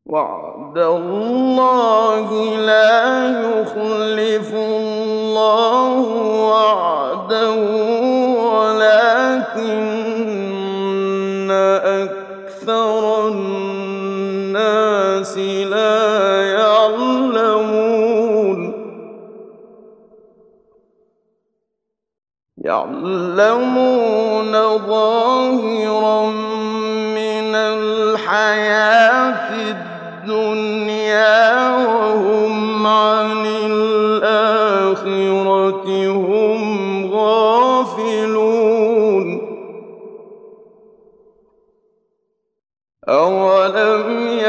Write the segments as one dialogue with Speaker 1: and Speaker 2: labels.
Speaker 1: وعد الله لا يخلف الله وعده ولكن أكثر الناس لا يعلمون ظاهرا من الحياة الدنيا وهم عن الآخرة هم غافلون. أولم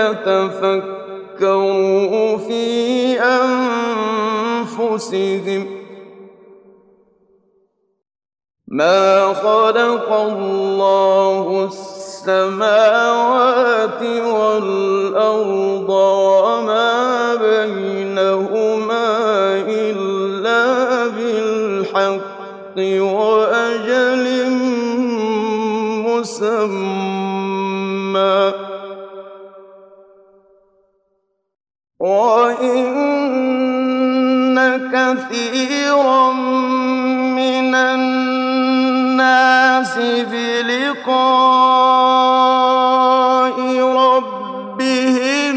Speaker 1: يتفكروا في أنفسهم ما خلق الله السماوات والأرض وما بينهما إلا بالحق وأجل مسمى وإن كثيرا من الناس بلقاء ربهم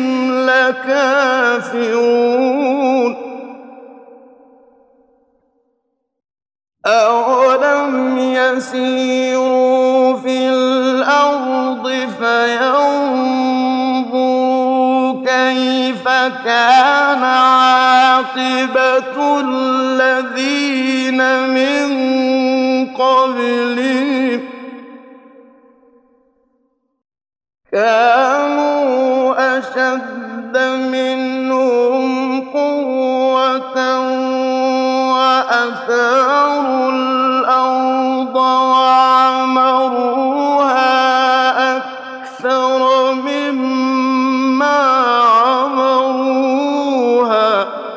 Speaker 1: لكافرون. أولم يسيروا في الأرض فينظروا كيف كان عاقبة الذين من قبلهم كانوا أشد منهم قوة وأثاروا الأرض وعمروها أكثر مما عمروها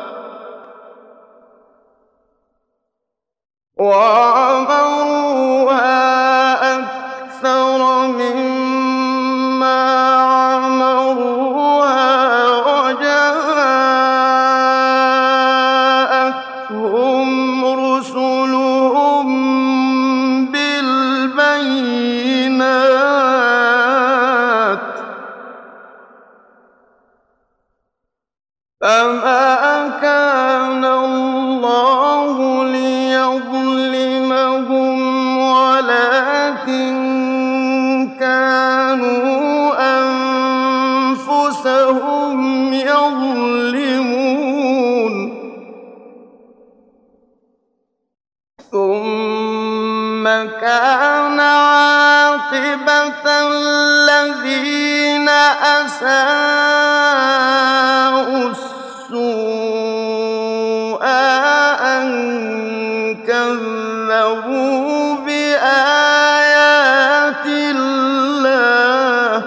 Speaker 1: وجاءتهم رسلهم بالبينات فما كان الله ليظلمهم ولكن كانوا أنفسهم يظلمون. ثم كان عاقبة الذين أساءوا السوء أن كذبوا بآيات الله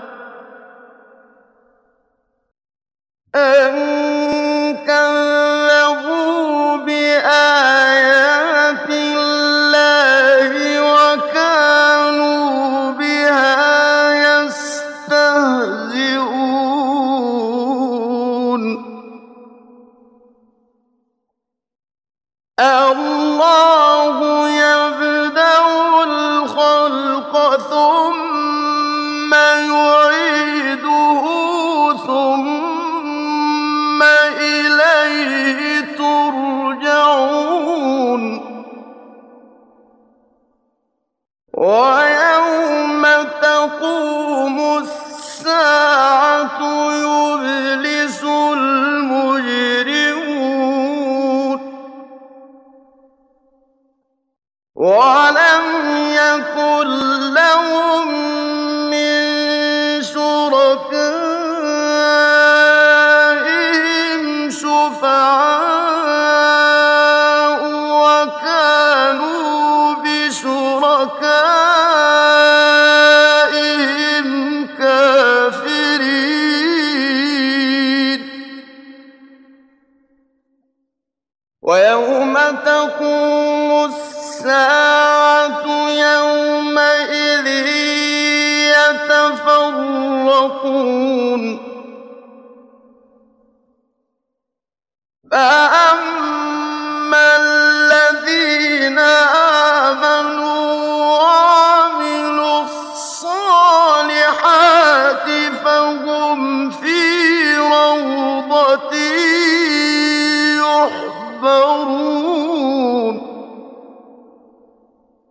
Speaker 1: وكانوا بها يستهزئون. الله يبدأ الخلق ثم يعيده ثم إليه ترجعون. ويوم تقوم الساعة يبلس المجرمون ولم يكن لهم من شركائهم شفعاء وكانوا بشركائهم كافرين. ويوم تقوم الساعة يومئذ يتفرقون فأما